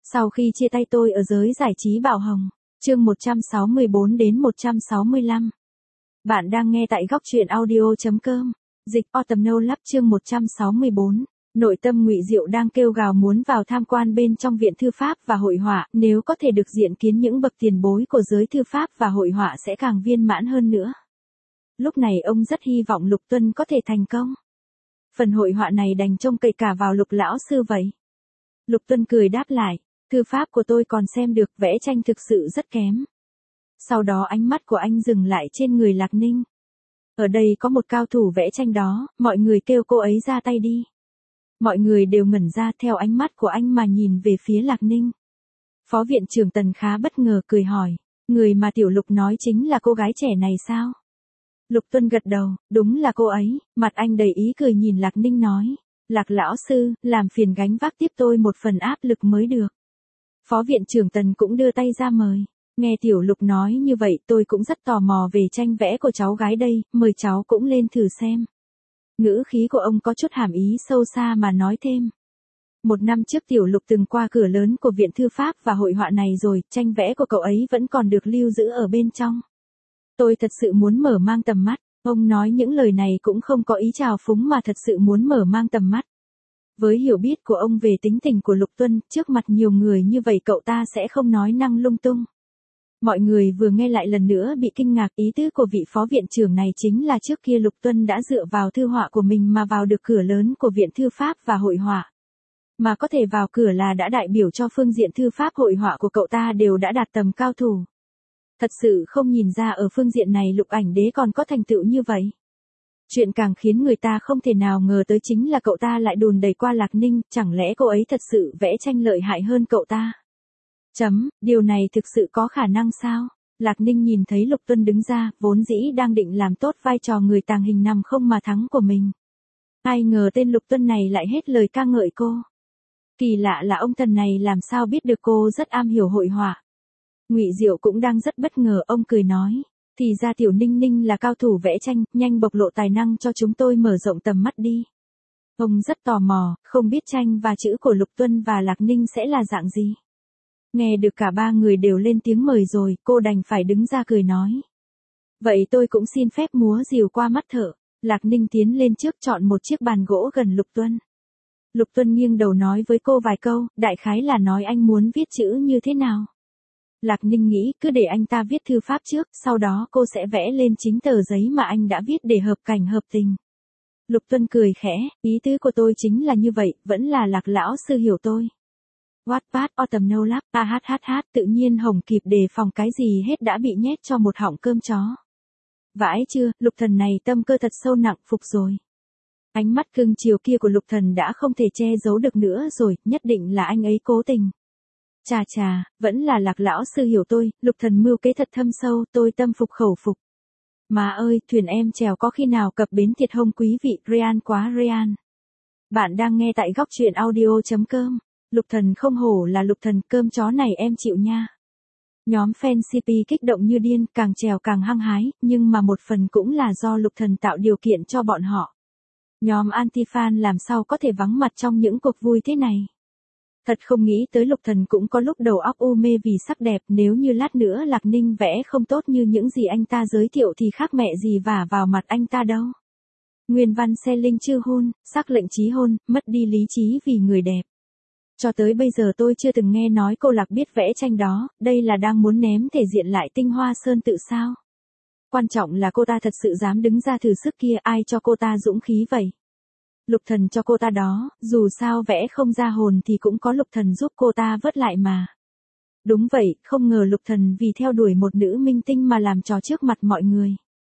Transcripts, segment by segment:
Sau khi chia tay tôi ở giới giải trí Bảo Hồng, chương 164 đến 165. Bạn đang nghe tại góc truyện audio.com. Dịch Autumn No Love chương 164. Nội tâm Ngụy Diệu đang kêu gào muốn vào tham quan bên trong viện thư pháp và hội họa, nếu có thể được diện kiến những bậc tiền bối của giới thư pháp và hội họa sẽ càng viên mãn hơn nữa. Lúc này ông rất hy vọng Lục Tuân có thể thành công. Phần hội họa này đành trông cậy cả vào Lục lão sư vậy. Lục Tuân cười đáp lại, thư pháp của tôi còn xem được, vẽ tranh thực sự rất kém. Sau đó ánh mắt của anh dừng lại trên người Lạc Ninh. Ở đây có một cao thủ vẽ tranh đó, mọi người kêu cô ấy ra tay đi. Mọi người đều ngẩn ra theo ánh mắt của anh mà nhìn về phía Lạc Ninh. Phó viện trưởng Tần khá bất ngờ cười hỏi, người mà Tiểu Lục nói chính là cô gái trẻ này sao? Lục Tuân gật đầu, đúng là cô ấy, mặt anh đầy ý cười nhìn Lạc Ninh nói, Lạc lão sư, làm phiền gánh vác tiếp tôi một phần áp lực mới được. Phó viện trưởng Tần cũng đưa tay ra mời. Nghe Tiểu Lục nói như vậy tôi cũng rất tò mò về tranh vẽ của cháu gái đây, mời cháu cũng lên thử xem. Ngữ khí của ông có chút hàm ý sâu xa mà nói thêm. Một năm trước Tiểu Lục từng qua cửa lớn của Viện Thư Pháp và hội họa này rồi, tranh vẽ của cậu ấy vẫn còn được lưu giữ ở bên trong. Tôi thật sự muốn mở mang tầm mắt, ông nói những lời này cũng không có ý trào phúng mà thật sự muốn mở mang tầm mắt. Với hiểu biết của ông về tính tình của Lục Tuân, trước mặt nhiều người như vậy cậu ta sẽ không nói năng lung tung. Mọi người vừa nghe lại lần nữa bị kinh ngạc, ý tứ của vị phó viện trưởng này chính là trước kia Lục Tuân đã dựa vào thư họa của mình mà vào được cửa lớn của Viện Thư Pháp và hội họa. Mà có thể vào cửa là đã đại biểu cho phương diện thư pháp hội họa của cậu ta đều đã đạt tầm cao thủ. Thật sự không nhìn ra ở phương diện này Lục Ảnh Đế còn có thành tựu như vậy. Chuyện càng khiến người ta không thể nào ngờ tới chính là cậu ta lại đùn đẩy qua Lạc Ninh, chẳng lẽ cô ấy thật sự vẽ tranh lợi hại hơn cậu ta? Điều này thực sự có khả năng sao? Lạc Ninh nhìn thấy Lục Tuân đứng ra, vốn dĩ đang định làm tốt vai trò người tàng hình nằm không mà thắng của mình. Ai ngờ tên Lục Tuân này lại hết lời ca ngợi cô. Kỳ lạ là ông thần này làm sao biết được cô rất am hiểu hội họa. Ngụy Diệu cũng đang rất bất ngờ, ông cười nói, thì ra Tiểu Ninh Ninh là cao thủ vẽ tranh, nhanh bộc lộ tài năng cho chúng tôi mở rộng tầm mắt đi. Ông rất tò mò, không biết tranh và chữ của Lục Tuân và Lạc Ninh sẽ là dạng gì. Nghe được cả ba người đều lên tiếng mời rồi, cô đành phải đứng ra cười nói. Vậy tôi cũng xin phép múa rìu qua mắt thợ. Lạc Ninh tiến lên trước chọn một chiếc bàn gỗ gần Lục Tuân. Lục Tuân nghiêng đầu nói với cô vài câu, đại khái là nói anh muốn viết chữ như thế nào. Lạc Ninh nghĩ cứ để anh ta viết thư pháp trước, sau đó cô sẽ vẽ lên chính tờ giấy mà anh đã viết để hợp cảnh hợp tình. Lục Tuân cười khẽ, ý tứ của tôi chính là như vậy, vẫn là Lạc lão sư hiểu tôi. Wattpad Autumn No Love, tự nhiên Hồng kịp đề phòng cái gì hết đã bị nhét cho một họng cơm chó. Vãi chưa, Lục thần này tâm cơ thật sâu nặng, phục rồi. Ánh mắt cưng chiều kia của Lục thần đã không thể che giấu được nữa rồi, nhất định là anh ấy cố tình. Chà, vẫn là Lạc lão sư hiểu tôi, Lục thần mưu kế thật thâm sâu, tôi tâm phục khẩu phục. Má ơi, thuyền em chèo có khi nào cập bến thiệt hông quý vị, Real quá Real. Bạn đang nghe tại góc truyện audio.com. Lục thần không hổ là Lục thần, cơm chó này em chịu nha. Nhóm fan CP kích động như điên, càng trèo càng hăng hái, nhưng mà một phần cũng là do Lục thần tạo điều kiện cho bọn họ. Nhóm anti-fan làm sao có thể vắng mặt trong những cuộc vui thế này. Thật không nghĩ tới Lục thần cũng có lúc đầu óc u mê vì sắc đẹp, nếu như lát nữa Lạc Ninh vẽ không tốt như những gì anh ta giới thiệu thì khác mẹ gì vả vào mặt anh ta đâu. Nguyên văn xe linh chưa hôn, sắc lệnh chí hôn, mất đi lý trí vì người đẹp. Cho tới bây giờ tôi chưa từng nghe nói cô Lạc biết vẽ tranh đó, đây là đang muốn ném thể diện lại Tinh Hoa Sơn tự sao. Quan trọng là cô ta thật sự dám đứng ra thử sức kia, ai cho cô ta dũng khí vậy? Lục thần cho cô ta đó, dù sao vẽ không ra hồn thì cũng có Lục thần giúp cô ta vớt lại mà. Đúng vậy, không ngờ Lục thần vì theo đuổi một nữ minh tinh mà làm trò trước mặt mọi người.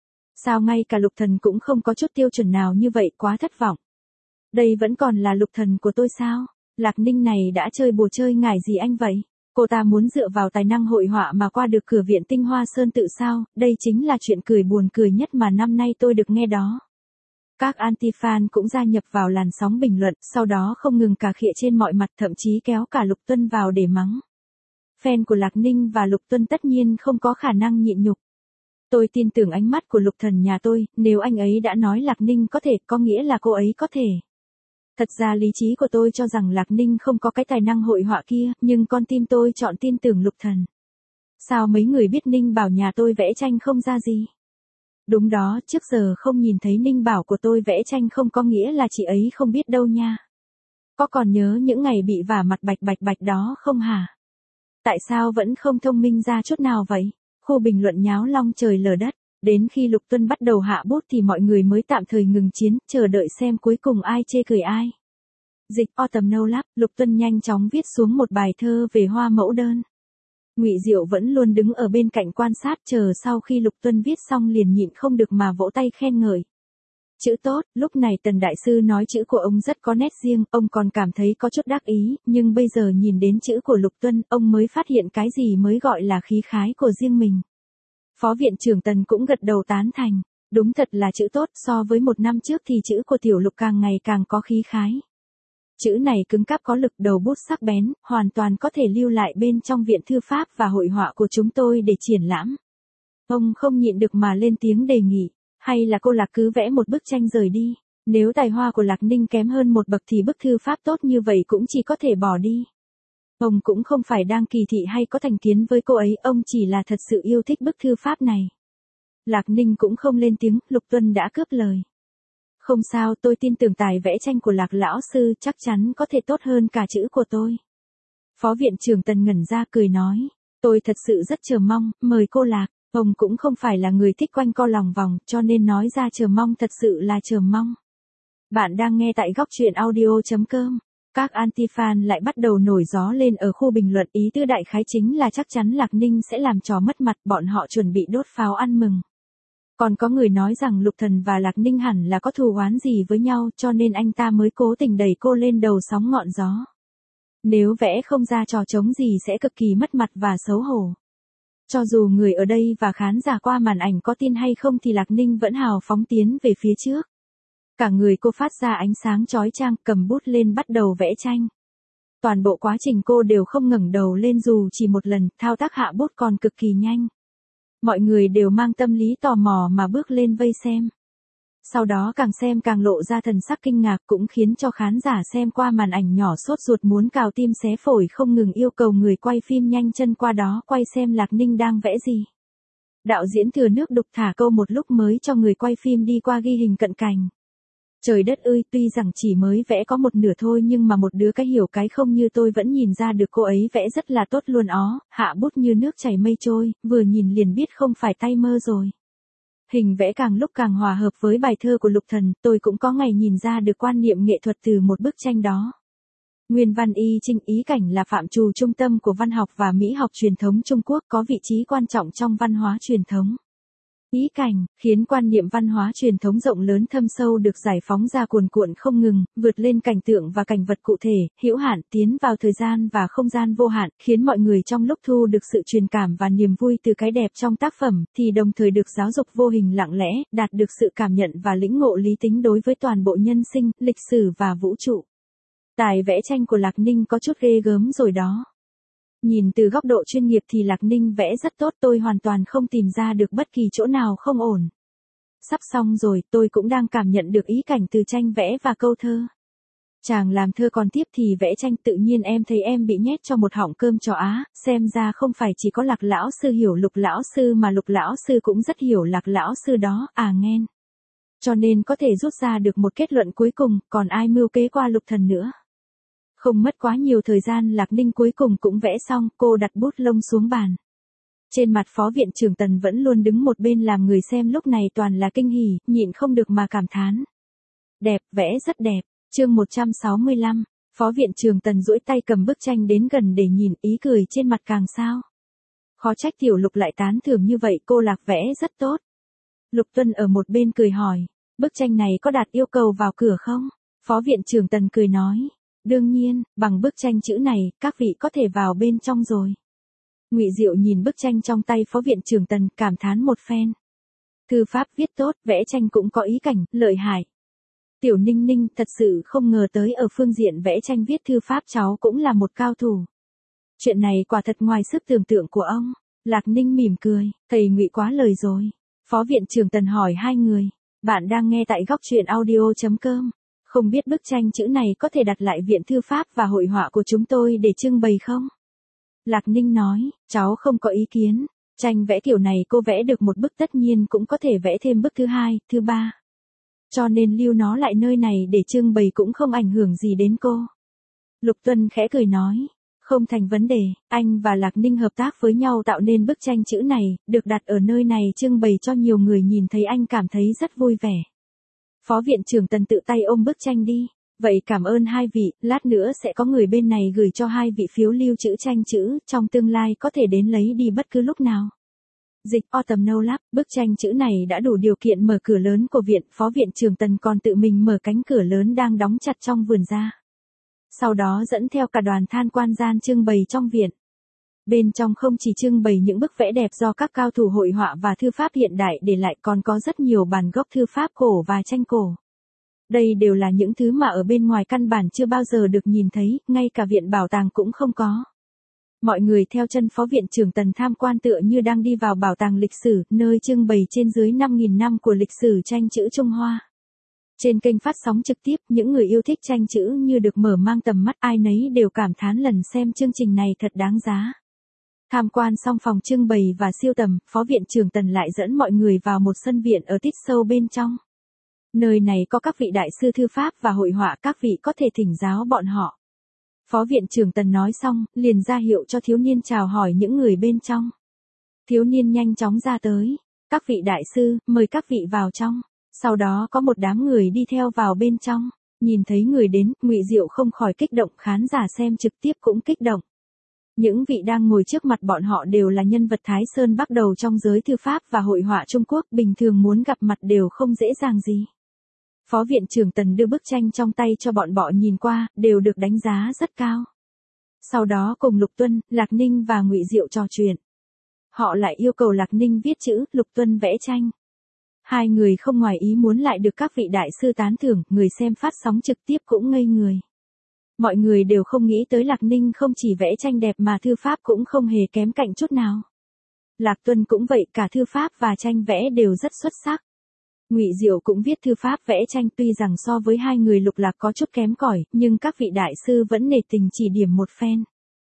Sao ngay cả Lục thần cũng không có chút tiêu chuẩn nào như vậy, quá thất vọng. Đây vẫn còn là Lục thần của tôi sao? Lạc Ninh này đã chơi bùa chơi ngải gì anh vậy? Cô ta muốn dựa vào tài năng hội họa mà qua được cửa Viện Tinh Hoa Sơn tự sao? Đây chính là chuyện cười buồn cười nhất mà năm nay tôi được nghe đó. Các anti-fan cũng gia nhập vào làn sóng bình luận, sau đó không ngừng cà khịa trên mọi mặt, thậm chí kéo cả Lục Tuân vào để mắng. Fan của Lạc Ninh và Lục Tuân tất nhiên không có khả năng nhịn nhục. Tôi tin tưởng ánh mắt của Lục thần nhà tôi, nếu anh ấy đã nói Lạc Ninh có thể, có nghĩa là cô ấy có thể. Thật ra lý trí của tôi cho rằng Lạc Ninh không có cái tài năng hội họa kia, nhưng con tim tôi chọn tin tưởng Lục Thần. Sao mấy người biết Ninh Bảo nhà tôi vẽ tranh không ra gì? Đúng đó, trước giờ không nhìn thấy Ninh Bảo của tôi vẽ tranh không có nghĩa là chị ấy không biết đâu nha. Có còn nhớ những ngày bị vả mặt bạch bạch bạch đó không hả? Tại sao vẫn không thông minh ra chút nào vậy? Khu bình luận nháo long trời lở đất. Đến khi Lục Tuân bắt đầu hạ bút thì mọi người mới tạm thời ngừng chiến, chờ đợi xem cuối cùng ai chê cười ai. Dịch Autumn No Lab, Lục Tuân nhanh chóng viết xuống một bài thơ về hoa mẫu đơn. Ngụy Diệu vẫn luôn đứng ở bên cạnh quan sát, chờ sau khi Lục Tuân viết xong liền nhịn không được mà vỗ tay khen ngợi. Chữ tốt, lúc này Tần Đại Sư nói chữ của ông rất có nét riêng, ông còn cảm thấy có chút đắc ý, nhưng bây giờ nhìn đến chữ của Lục Tuân, ông mới phát hiện cái gì mới gọi là khí khái của riêng mình. Phó viện trưởng Tần cũng gật đầu tán thành, đúng thật là chữ tốt, so với một năm trước thì chữ của Tiểu Lục càng ngày càng có khí khái. Chữ này cứng cáp có lực, đầu bút sắc bén, hoàn toàn có thể lưu lại bên trong viện thư pháp và hội họa của chúng tôi để triển lãm. Ông không nhịn được mà lên tiếng đề nghị, hay là cô Lạc cứ vẽ một bức tranh rời đi, nếu tài hoa của Lạc Ninh kém hơn một bậc thì bức thư pháp tốt như vậy cũng chỉ có thể bỏ đi. Ông cũng không phải đang kỳ thị hay có thành kiến với cô ấy, ông chỉ là thật sự yêu thích bức thư pháp này. Lạc Ninh cũng không lên tiếng, Lục Tuân đã cướp lời. Không sao, tôi tin tưởng tài vẽ tranh của Lạc lão sư chắc chắn có thể tốt hơn cả chữ của tôi. Phó viện trưởng Tần ngẩn ra cười nói, tôi thật sự rất chờ mong, mời cô Lạc. Ông cũng không phải là người thích quanh co lòng vòng, cho nên nói ra chờ mong thật sự là chờ mong. Bạn đang nghe tại góc truyện audio.com. Các anti-fan lại bắt đầu nổi gió lên ở khu bình luận, ý tứ đại khái chính là chắc chắn Lạc Ninh sẽ làm trò mất mặt, bọn họ chuẩn bị đốt pháo ăn mừng. Còn có người nói rằng Lục Thần và Lạc Ninh hẳn là có thù oán gì với nhau cho nên anh ta mới cố tình đẩy cô lên đầu sóng ngọn gió. Nếu vẽ không ra trò trống gì sẽ cực kỳ mất mặt và xấu hổ. Cho dù người ở đây và khán giả qua màn ảnh có tin hay không thì Lạc Ninh vẫn hào phóng tiến về phía trước. Cả người cô phát ra ánh sáng chói chang, cầm bút lên bắt đầu vẽ tranh. Toàn bộ quá trình cô đều không ngẩng đầu lên dù chỉ một lần, thao tác hạ bút còn cực kỳ nhanh. Mọi người đều mang tâm lý tò mò mà bước lên vây xem. Sau đó càng xem càng lộ ra thần sắc kinh ngạc, cũng khiến cho khán giả xem qua màn ảnh nhỏ sốt ruột muốn cào tim xé phổi, không ngừng yêu cầu người quay phim nhanh chân qua đó quay xem Lạc Ninh đang vẽ gì. Đạo diễn thừa nước đục thả câu một lúc mới cho người quay phim đi qua ghi hình cận cảnh. Trời đất ơi, tuy rằng chỉ mới vẽ có một nửa thôi nhưng mà một đứa cái hiểu cái không như tôi vẫn nhìn ra được cô ấy vẽ rất là tốt luôn ó, hạ bút như nước chảy mây trôi, vừa nhìn liền biết không phải tay mơ rồi. Hình vẽ càng lúc càng hòa hợp với bài thơ của Lục Thần, tôi cũng có ngày nhìn ra được quan niệm nghệ thuật từ một bức tranh đó. Nguyên văn y trinh, ý cảnh là phạm trù trung tâm của văn học và mỹ học truyền thống Trung Quốc, có vị trí quan trọng trong văn hóa truyền thống. Ý cảnh, khiến quan niệm văn hóa truyền thống rộng lớn thâm sâu được giải phóng ra cuồn cuộn không ngừng, vượt lên cảnh tượng và cảnh vật cụ thể, hữu hạn, tiến vào thời gian và không gian vô hạn, khiến mọi người trong lúc thu được sự truyền cảm và niềm vui từ cái đẹp trong tác phẩm, thì đồng thời được giáo dục vô hình lặng lẽ, đạt được sự cảm nhận và lĩnh ngộ lý tính đối với toàn bộ nhân sinh, lịch sử và vũ trụ. Tài vẽ tranh của Lạc Ninh có chút ghê gớm rồi đó. Nhìn từ góc độ chuyên nghiệp thì Lạc Ninh vẽ rất tốt, tôi hoàn toàn không tìm ra được bất kỳ chỗ nào không ổn. Sắp xong rồi, tôi cũng đang cảm nhận được ý cảnh từ tranh vẽ và câu thơ. Chàng làm thơ còn tiếp thì vẽ tranh, tự nhiên em thấy em bị nhét cho một họng cơm chó á, xem ra không phải chỉ có Lạc lão sư hiểu Lục lão sư mà Lục lão sư cũng rất hiểu Lạc lão sư đó, à nghen. Cho nên có thể rút ra được một kết luận cuối cùng, còn ai mưu kế qua Lục Thần nữa. Không mất quá nhiều thời gian, Lạc Ninh cuối cùng cũng vẽ xong, cô đặt bút lông xuống bàn. Trên mặt phó viện trưởng Tần vẫn luôn đứng một bên làm người xem lúc này toàn là kinh hỉ, nhịn không được mà cảm thán. Đẹp, vẽ rất đẹp. Chương 165, phó viện trưởng Tần duỗi tay cầm bức tranh đến gần để nhìn, ý cười trên mặt càng sao. Khó trách Tiểu Lục lại tán thưởng như vậy, cô Lạc vẽ rất tốt. Lục Tuân ở một bên cười hỏi, bức tranh này có đạt yêu cầu vào cửa không? Phó viện trưởng Tần cười nói. Đương nhiên, bằng bức tranh chữ này, các vị có thể vào bên trong rồi. Ngụy Diệu nhìn bức tranh trong tay phó viện trưởng Tần, cảm thán một phen. Thư pháp viết tốt, vẽ tranh cũng có ý cảnh, lợi hại. Tiểu Ninh Ninh thật sự không ngờ tới ở phương diện vẽ tranh viết thư pháp cháu cũng là một cao thủ. Chuyện này quả thật ngoài sức tưởng tượng của ông. Lạc Ninh mỉm cười, thầy Ngụy quá lời rồi. Phó viện trưởng Tần hỏi hai người, bạn đang nghe tại góc truyện audio.com. Không biết bức tranh chữ này có thể đặt lại viện thư pháp và hội họa của chúng tôi để trưng bày không? Lạc Ninh nói, cháu không có ý kiến. Tranh vẽ kiểu này cô vẽ được một bức tất nhiên cũng có thể vẽ thêm bức thứ hai, thứ ba. Cho nên lưu nó lại nơi này để trưng bày cũng không ảnh hưởng gì đến cô. Lục Tuân khẽ cười nói, không thành vấn đề, anh và Lạc Ninh hợp tác với nhau tạo nên bức tranh chữ này, được đặt ở nơi này trưng bày cho nhiều người nhìn thấy anh cảm thấy rất vui vẻ. Phó viện trưởng Tần tự tay ôm bức tranh đi. Vậy cảm ơn hai vị, lát nữa sẽ có người bên này gửi cho hai vị phiếu lưu trữ tranh chữ, trong tương lai có thể đến lấy đi bất cứ lúc nào. Dịch Autumnal Lab, bức tranh chữ này đã đủ điều kiện mở cửa lớn của viện, Phó viện trưởng Tần còn tự mình mở cánh cửa lớn đang đóng chặt trong vườn ra. Sau đó dẫn theo cả đoàn tham quan gian trưng bày trong viện. Bên trong không chỉ trưng bày những bức vẽ đẹp do các cao thủ hội họa và thư pháp hiện đại để lại còn có rất nhiều bản gốc thư pháp cổ và tranh cổ. Đây đều là những thứ mà ở bên ngoài căn bản chưa bao giờ được nhìn thấy, ngay cả viện bảo tàng cũng không có. Mọi người theo chân Phó viện trưởng Tần tham quan tựa như đang đi vào bảo tàng lịch sử, nơi trưng bày trên dưới 5.000 năm của lịch sử tranh chữ Trung Hoa. Trên kênh phát sóng trực tiếp, những người yêu thích tranh chữ như được mở mang tầm mắt, ai nấy đều cảm thán lần xem chương trình này thật đáng giá. Tham quan xong phòng trưng bày và siêu tầm, Phó viện trưởng Tần lại dẫn mọi người vào một sân viện ở tít sâu bên trong. Nơi này có các vị đại sư thư pháp và hội họa, các vị có thể thỉnh giáo bọn họ. Phó viện trưởng Tần nói xong, liền ra hiệu cho thiếu niên chào hỏi những người bên trong. Thiếu niên nhanh chóng ra tới. Các vị đại sư, mời các vị vào trong. Sau đó có một đám người đi theo vào bên trong. Nhìn thấy người đến, Ngụy Diệu không khỏi kích động, khán giả xem trực tiếp cũng kích động. Những vị đang ngồi trước mặt bọn họ đều là nhân vật Thái Sơn bắt đầu trong giới thư pháp và hội họa Trung Quốc, bình thường muốn gặp mặt đều không dễ dàng gì. Phó viện trưởng Tần đưa bức tranh trong tay cho bọn họ nhìn qua, đều được đánh giá rất cao. Sau đó cùng Lục Tuân, Lạc Ninh và Ngụy Diệu trò chuyện. Họ lại yêu cầu Lạc Ninh viết chữ, Lục Tuân vẽ tranh. Hai người không ngoài ý muốn lại được các vị đại sư tán thưởng, người xem phát sóng trực tiếp cũng ngây người. Mọi người đều không nghĩ tới Lạc Ninh không chỉ vẽ tranh đẹp mà thư pháp cũng không hề kém cạnh chút nào. Lạc Tuân cũng vậy, cả thư pháp và tranh vẽ đều rất xuất sắc. Ngụy Diệu cũng viết thư pháp vẽ tranh, tuy rằng so với hai người Lục Lạc có chút kém cỏi, nhưng các vị đại sư vẫn nể tình chỉ điểm một phen.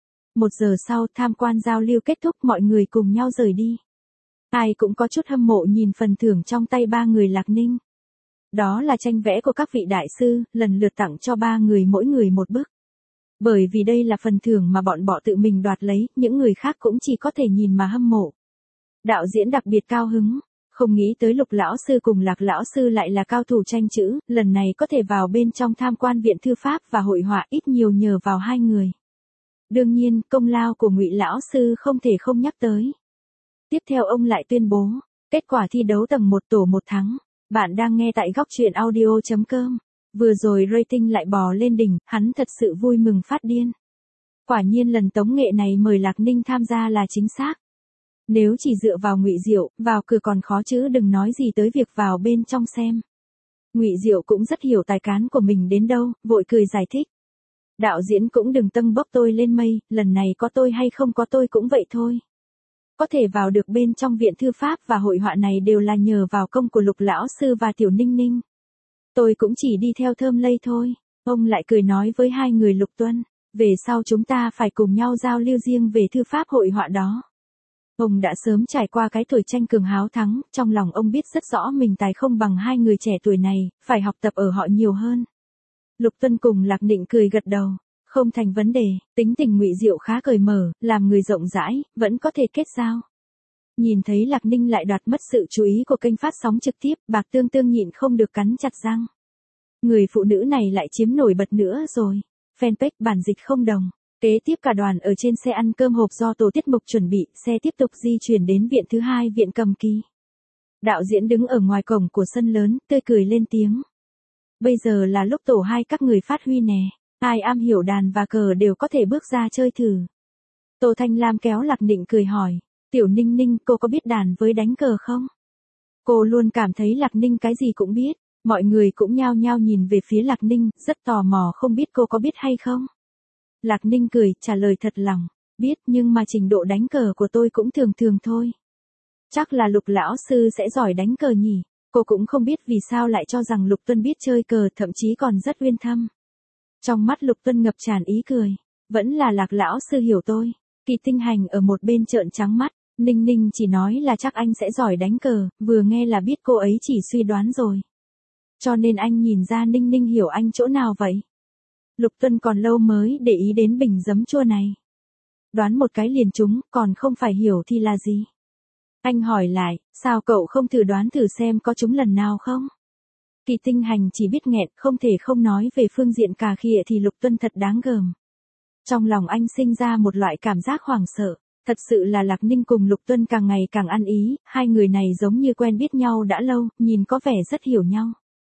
1 giờ sau, tham quan giao lưu kết thúc, mọi người cùng nhau rời đi. Ai cũng có chút hâm mộ nhìn phần thưởng trong tay ba người Lạc Ninh. Đó là tranh vẽ của các vị đại sư, lần lượt tặng cho ba người mỗi người một bức. Bởi vì đây là phần thưởng mà bọn họ tự mình đoạt lấy, những người khác cũng chỉ có thể nhìn mà hâm mộ. Đạo diễn đặc biệt cao hứng, không nghĩ tới Lục lão sư cùng Lạc lão sư lại là cao thủ tranh chữ, lần này có thể vào bên trong tham quan viện thư pháp và hội họa ít nhiều nhờ vào hai người. Đương nhiên, công lao của Ngụy lão sư không thể không nhắc tới. Tiếp theo ông lại tuyên bố, kết quả thi đấu tầng 1 tổ 1 thắng. Bạn đang nghe tại góc truyện audio.com. Vừa rồi rating lại bò lên đỉnh, hắn thật sự vui mừng phát điên. Quả nhiên lần tống nghệ này mời Lạc Ninh tham gia là chính xác. Nếu chỉ dựa vào Ngụy Diệu, vào cửa còn khó chứ đừng nói gì tới việc vào bên trong xem. Ngụy Diệu cũng rất hiểu tài cán của mình đến đâu, vội cười giải thích. Đạo diễn cũng đừng tâng bốc tôi lên mây, lần này có tôi hay không có tôi cũng vậy thôi. Có thể vào được bên trong viện thư pháp và hội họa này đều là nhờ vào công của Lục lão sư và Tiểu Ninh Ninh. Tôi cũng chỉ đi theo thơm lây thôi. Ông lại cười nói với hai người Lục Tuân, về sau chúng ta phải cùng nhau giao lưu riêng về thư pháp hội họa đó. Ông đã sớm trải qua cái tuổi tranh cường háo thắng, trong lòng ông biết rất rõ mình tài không bằng hai người trẻ tuổi này, phải học tập ở họ nhiều hơn. Lục Tuân cùng Lạc Định cười gật đầu, không thành vấn đề, tính tình Ngụy Diệu khá cởi mở, làm người rộng rãi, vẫn có thể kết giao. Nhìn thấy Lạc Ninh lại đoạt mất sự chú ý của kênh phát sóng trực tiếp, Bạc Tương Tương nhịn không được cắn chặt răng. Người phụ nữ này lại chiếm nổi bật nữa rồi. Fanpage bản dịch không đồng. Kế tiếp cả đoàn ở trên xe ăn cơm hộp do tổ tiết mục chuẩn bị, xe tiếp tục di chuyển đến viện thứ hai, viện Cầm Kỳ. Đạo diễn đứng ở ngoài cổng của sân lớn, tươi cười lên tiếng. Bây giờ là lúc tổ hai các người phát huy nè, ai am hiểu đàn và cờ đều có thể bước ra chơi thử. Tô Thanh Lam kéo Lạc Định cười hỏi, Tiểu Ninh Ninh, cô có biết đàn với đánh cờ không? Cô luôn cảm thấy Lạc Ninh cái gì cũng biết, mọi người cũng nhao nhao nhìn về phía Lạc Ninh, rất tò mò không biết cô có biết hay không? Lạc Ninh cười, trả lời thật lòng, biết nhưng mà trình độ đánh cờ của tôi cũng thường thường thôi. Chắc là Lục lão sư sẽ giỏi đánh cờ nhỉ, Cô cũng không biết vì sao lại cho rằng Lục Tuân biết chơi cờ, thậm chí còn rất uyên thâm. Trong mắt Lục Tuân ngập tràn ý cười. Vẫn là Lạc lão sư hiểu tôi. Kỳ Tinh Hành ở một bên trợn trắng mắt. Ninh Ninh chỉ nói là chắc anh sẽ giỏi đánh cờ, vừa nghe là biết cô ấy chỉ suy đoán rồi. Cho nên anh nhìn ra Ninh Ninh hiểu anh chỗ nào vậy? Lục Tuân còn lâu mới để ý đến bình giấm chua này. Đoán một cái liền trúng, còn không phải hiểu thì là gì? Anh hỏi lại, sao cậu không thử đoán thử xem có trúng lần nào không? Kỳ Tinh Hành chỉ biết nghẹn, không thể không nói về phương diện cà khịa thì Lục Tuân thật đáng gờm. Trong lòng anh sinh ra một loại cảm giác hoảng sợ. Thật sự là Lạc Ninh cùng Lục Tuân càng ngày càng ăn ý, hai người này giống như quen biết nhau đã lâu, nhìn có vẻ rất hiểu nhau.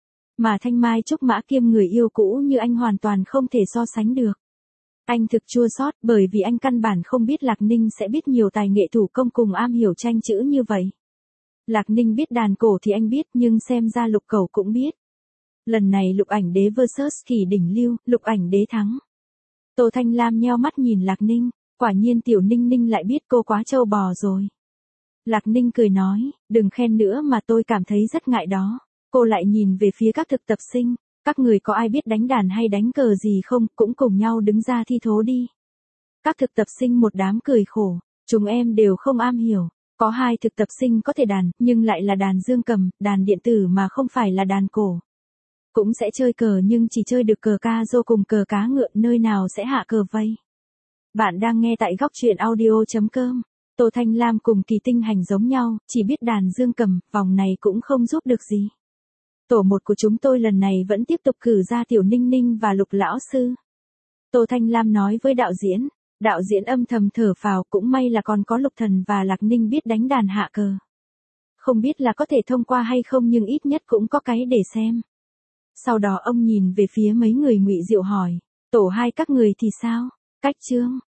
Mà Thanh Mai Trúc Mã Kiêm người yêu cũ như anh hoàn toàn không thể so sánh được. Anh thực chua xót bởi vì anh căn bản không biết Lạc Ninh sẽ biết nhiều tài nghệ thủ công cùng am hiểu tranh chữ như vậy. Lạc Ninh biết đàn cổ thì anh biết, nhưng xem ra Lục Cẩu cũng biết. Lần này Lục Ảnh Đế vs Kỳ Đỉnh Lưu, Lục Ảnh Đế thắng. Tô Thanh Lam nheo mắt nhìn Lạc Ninh, quả nhiên tiểu Ninh Ninh lại biết cô quá trâu bò rồi. Lạc Ninh cười nói, đừng khen nữa mà tôi cảm thấy rất ngại đó. Cô lại nhìn về phía các thực tập sinh, các người có ai biết đánh đàn hay đánh cờ gì không, cũng cùng nhau đứng ra thi thố đi. Các thực tập sinh một đám cười khổ, chúng em đều không am hiểu. Có hai thực tập sinh có thể đàn, nhưng lại là đàn dương cầm, đàn điện tử mà không phải là đàn cổ. Cũng sẽ chơi cờ nhưng chỉ chơi được cờ ca rô cùng cờ cá ngựa, nơi nào sẽ hạ cờ vây. Bạn đang nghe tại góc truyện audio.com. Tô Thanh Lam cùng Kỳ Tinh Hành giống nhau, chỉ biết đàn dương cầm, vòng này cũng không giúp được gì. Tổ 1 của chúng tôi lần này vẫn tiếp tục cử ra tiểu Ninh Ninh và Lục lão sư. Tô Thanh Lam nói với đạo diễn. Đạo diễn âm thầm thở phào, cũng may là còn có Lục Thần và Lạc Ninh biết đánh đàn hạ cờ. Không biết là có thể thông qua hay không nhưng ít nhất cũng có cái để xem. Sau đó ông nhìn về phía mấy người Ngụy Diệu hỏi, tổ 2 các người thì sao? Cách chương